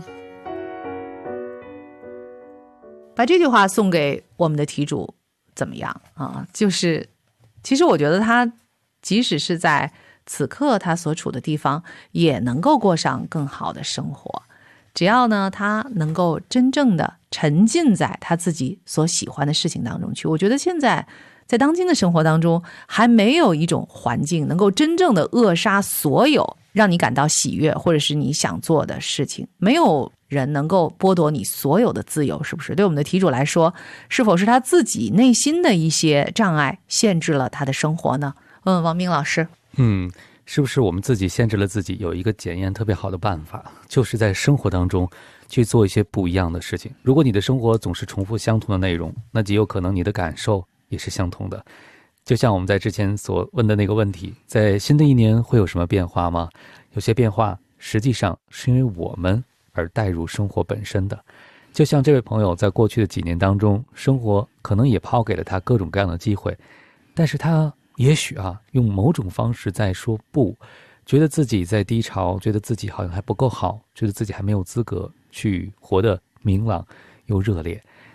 把这句话送给我们的题主怎么样啊？就是其实我觉得他即使是在此刻他所处的地方，也能够过上更好的生活。只要呢，他能够真正的沉浸在他自己所喜欢的事情当中去。我觉得现在在当今的生活当中，还没有一种环境能够真正的扼杀所有让你感到喜悦或者是你想做的事情。没有人能够剥夺你所有的自由，是不是？对我们的题主来说，是否是他自己内心的一些障碍限制了他的生活呢？问问王明老师。 嗯，是不是我们自己限制了自己？有一个检验特别好的办法，就是在生活当中去做一些不一样的事情。如果你的生活总是重复相同的内容，那极有可能你的感受也是相同的。就像我们在之前所问的那个问题，在新的一年会有什么变化吗？有些变化实际上是因为我们而带入生活本身的。就像这位朋友在过去的几年当中，生活可能也抛给了他各种各样的机会，但是他也许啊，用某种方式在说不，觉得自己在低潮，觉得自己好像还不够好，觉得自己还没有资格去活得明朗又热烈。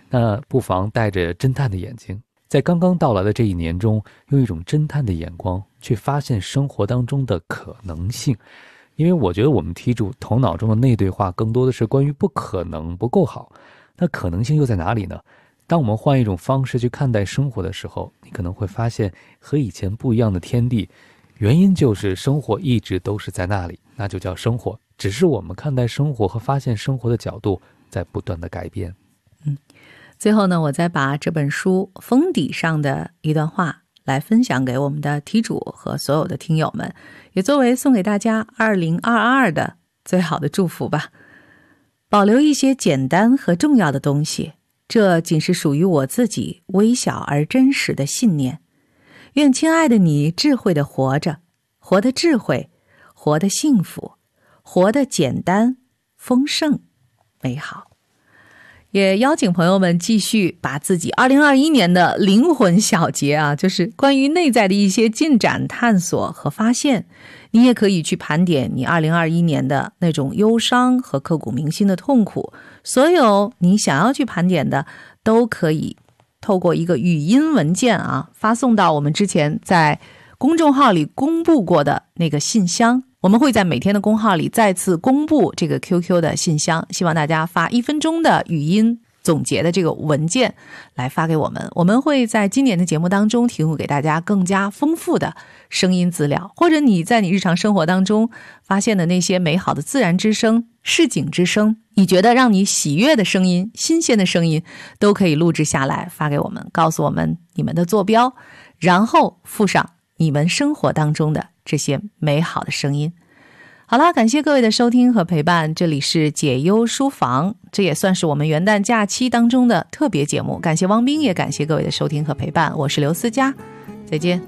那不妨带着侦探的眼睛，在刚刚到来的这一年中，用一种侦探的眼光去发现生活当中的可能性。因为我觉得我们题主头脑中的内对话更多的是关于不可能不够好，那可能性又在哪里呢？当我们换一种方式去看待生活的时候，你可能会发现和以前不一样的天地，原因就是生活一直都是在那里，那就叫生活，只是我们看待生活和发现生活的角度在不断的改变。 嗯，最后呢，我再把这本书封底上的一段话来分享给我们的题主和所有的听友们，也作为送给大家二零二二的最好的祝福吧。保留一些简单和重要的东西，这仅是属于我自己微小而真实的信念。愿亲爱的你智慧地活着，活得智慧，活得幸福，活得简单、丰盛、美好。也邀请朋友们继续把自己二零二一年的灵魂小结啊，就是关于内在的一些进展、探索和发现，你也可以去盘点你二零二一年的那种忧伤和刻骨铭心的痛苦，所有你想要去盘点的都可以透过一个语音文件啊，发送到我们之前在公众号里公布过的那个信箱。我们会在每天的公号里再次公布这个 Q Q 的信箱，希望大家发一分钟的语音总结的这个文件来发给我们。我们会在今年的节目当中提供给大家更加丰富的声音资料，或者你在你日常生活当中发现的那些美好的自然之声、市井之声，你觉得让你喜悦的声音、新鲜的声音，都可以录制下来发给我们，告诉我们你们的坐标，然后附上你们生活当中的这些美好的声音。好啦，感谢各位的收听和陪伴，这里是解忧书房，这也算是我们元旦假期当中的特别节目。感谢汪斌，也感谢各位的收听和陪伴，我是刘思佳，再见。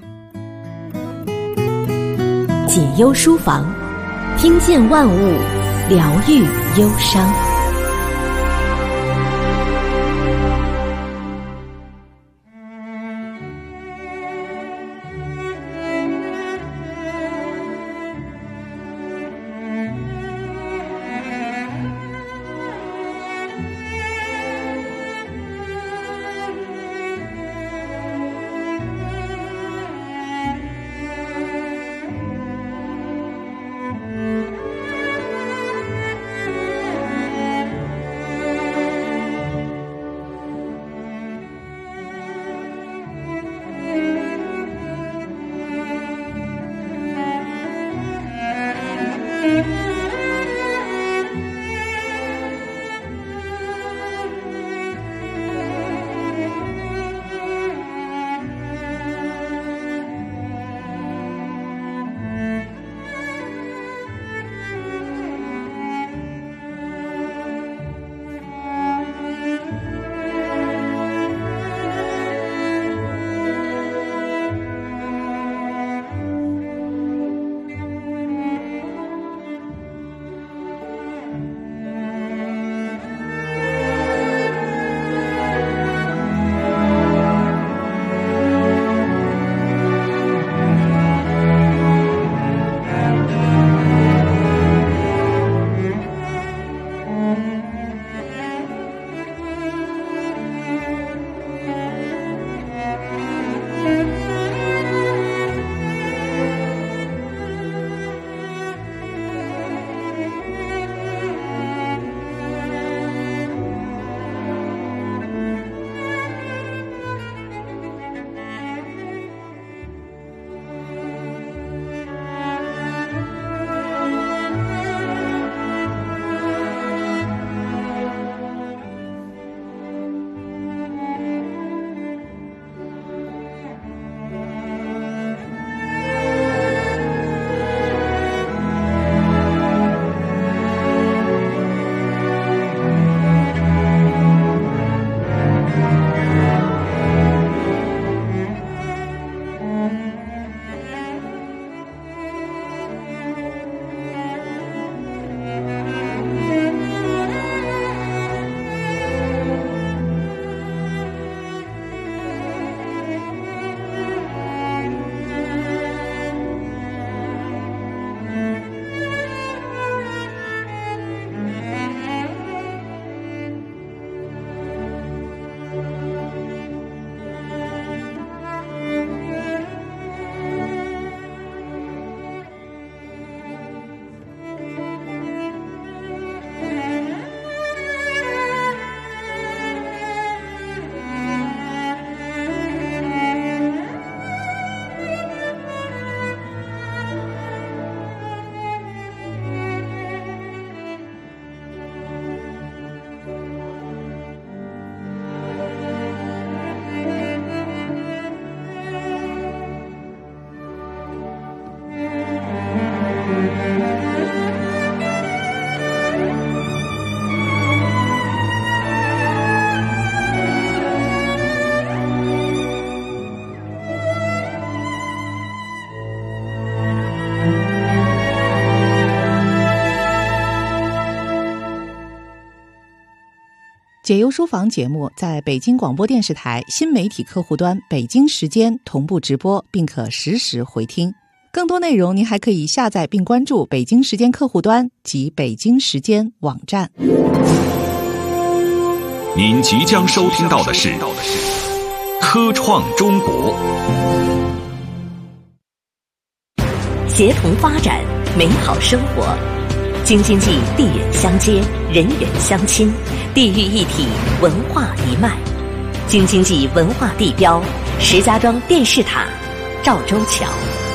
解忧书房，听见万物，疗愈忧伤。 解忧书房节目在北京广播电视台新媒体客户端北京时间同步直播，并可实时回听。更多内容您还可以下载并关注北京时间客户端及北京时间网站。 您即将收听到的是科创中国， 协同发展，美好生活。京津冀地远相接，人远相亲，地域一体，文化一脉。京津冀文化地标石家庄电视塔赵州桥。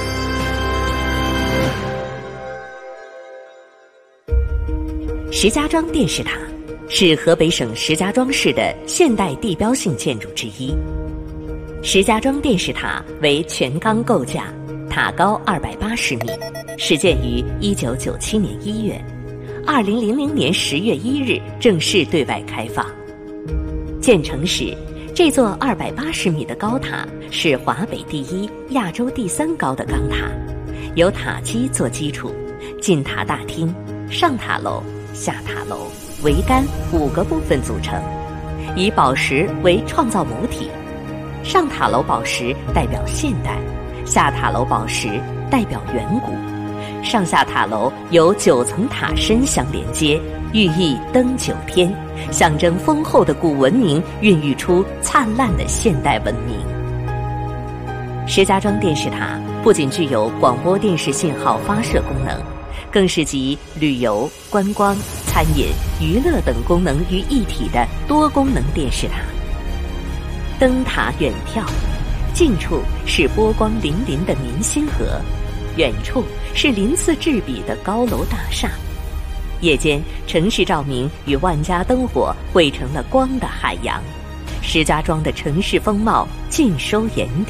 石家庄电视塔是河北省石家庄市的现代地标性建筑之一。石家庄电视塔为全钢构架，塔高二百八十米，始建于一九九七年一月，二零零零年十月一日正式对外开放。建成时，这座二百八十米的高塔是华北第一、亚洲第三高的钢塔，由塔基做基础，进塔大厅、上塔楼、下塔楼、桅杆五个部分组成，以宝石为创造母体。上塔楼宝石代表现代，下塔楼宝石代表远古。上下塔楼由九层塔身相连接，寓意登九天，象征丰厚的古文明孕育出灿烂的现代文明。石家庄电视塔不仅具有广播电视信号发射功能，更是集旅游、观光、餐饮、娱乐等功能于一体的多功能电视塔。灯塔远眺，近处是波光粼粼的明星河，远处是鳞次栉比的高楼大厦。夜间，城市照明与万家灯火汇成了光的海洋，石家庄的城市风貌尽收眼底。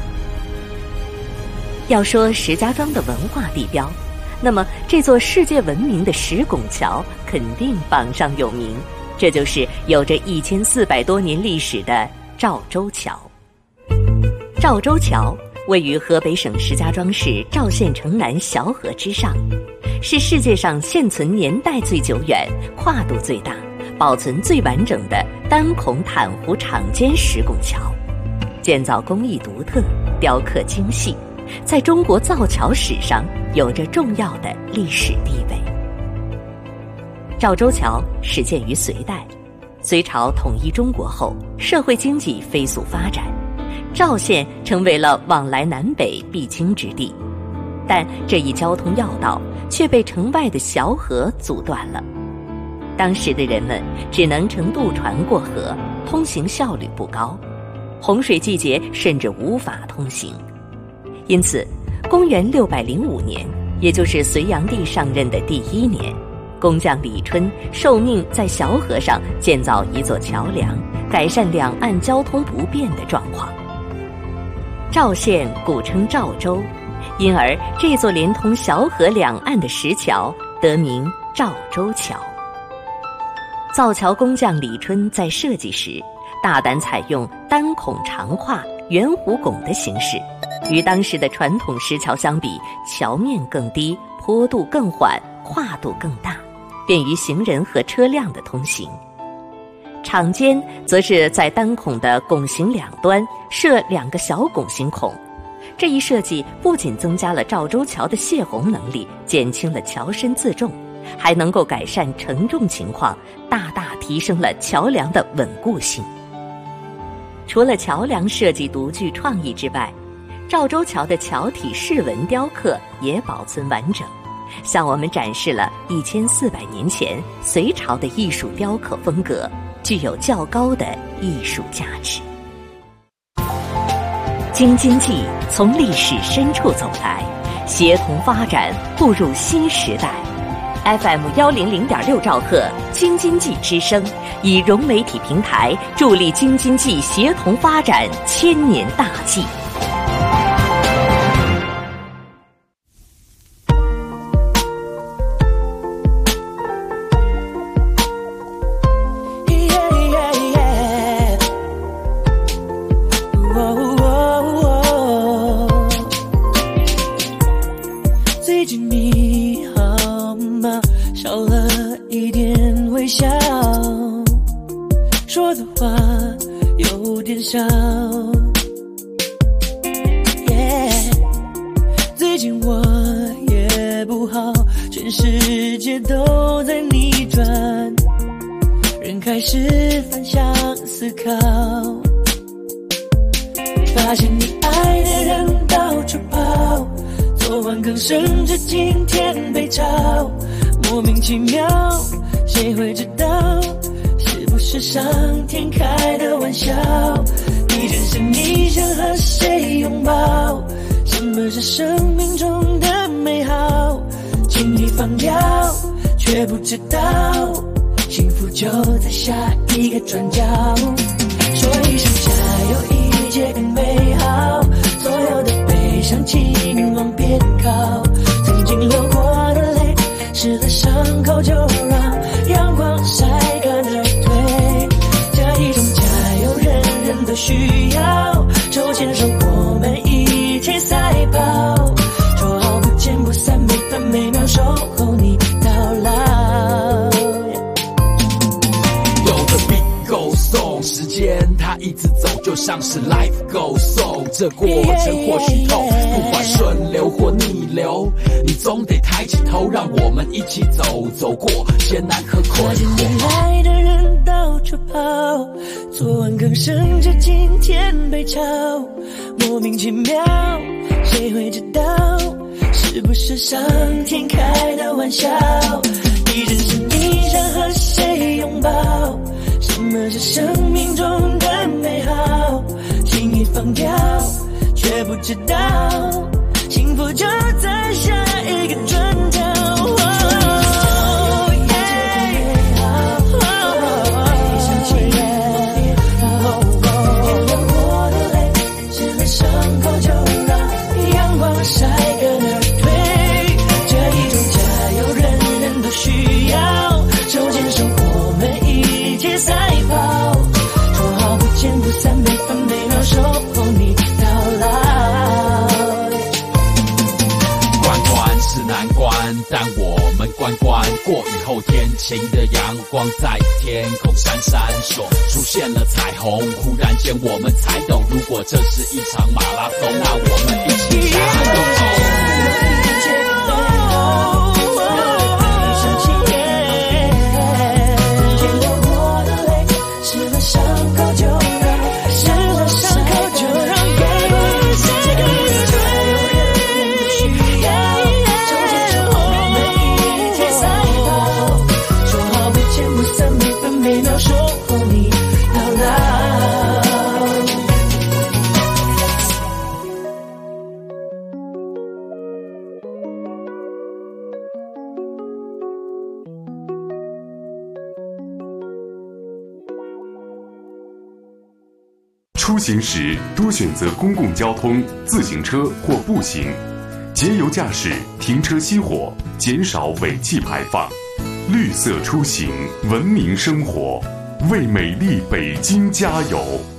要说石家庄的文化地标，那么这座世界闻名的石拱桥肯定榜上有名，这就是有着一千四百多年历史的赵州桥。赵州桥位于河北省石家庄市赵县城南小河之上，是世界上现存年代最久远、跨度最大、保存最完整的单孔袒湖敞肩石拱桥，建造工艺独特，雕刻精细，在中国造桥史上有着重要的历史地位。赵州桥始建于隋代，隋朝统一中国后，社会经济飞速发展，赵县成为了往来南北必经之地，但这一交通要道却被城外的小河阻断了。当时的人们只能乘渡船过河，通行效率不高，洪水季节甚至无法通行。因此，公元六百零五年，也就是隋炀帝上任的第一年，工匠李春受命在小河上建造一座桥梁，改善两岸交通不便的状况。赵县古称赵州，因而这座连通小河两岸的石桥得名赵州桥。造桥工匠李春在设计时，大胆采用单孔长跨圆弧拱的形式，与当时的传统石桥相比，桥面更低，坡度更缓，跨度更大，便于行人和车辆的通行。敞肩则是在单孔的拱形两端设两个小拱形孔，这一设计不仅增加了赵州桥的泄洪能力，减轻了桥身自重，还能够改善承重情况，大大提升了桥梁的稳固性。除了桥梁设计独具创意之外，赵州桥的桥体饰纹雕刻也保存完整，向我们展示了一千四百年前隋朝的艺术雕刻风格，具有较高的艺术价值。京津冀从历史深处走来，协同发展，步入新时代。F M 幺零零点六兆赫京津冀之声，以融媒体平台助力京津冀协同发展千年大计。 有点少。Yeah， 最近我也不好，全世界都在逆转，人开始反向思考，发现你爱的人到处跑，昨晚更甚至今天被炒，莫名其妙，谁会知道是不是上天开的玩笑？地震时你想和谁拥抱？什么是生命中的美好？轻易放掉，却不知道幸福就在下一个转角。说一声加油，一切更美好，所有的悲伤请往边靠，曾经流过的泪湿了伤口，就让阳光晒干而退。这一种加油人人都需要，手牵手我们一起赛跑，说好不见不散，每分每秒守候你到老。 有的 beat goes on， 时间它一直走，就像是 life goes on， 这过程或许痛，不管顺流或逆流，你总得抬起头，让我们一起走，走过艰难和困惑。 你爱的人到处跑，昨晚更甚至今天被炒，莫名其妙，谁会知道是不是上天开的玩笑？地震时你想和谁拥抱？什么是生命中的美好？轻易放掉，却不知道幸福就在下一个转角。晒干而退，这一种加油人人都需要，手牵手我们一起赛跑，说好不见不散，每分每秒守候你到老。 关关是难关，但我们关关过雨后，天晴的阳光在天空闪闪烁，出现了彩虹，忽然间我们才懂，如果这是一场马拉松，那我们一起加油。 出行时多选择公共交通、自行车或步行，节油驾驶，停车熄火，减少尾气排放。绿色出行，文明生活，为美丽北京加油！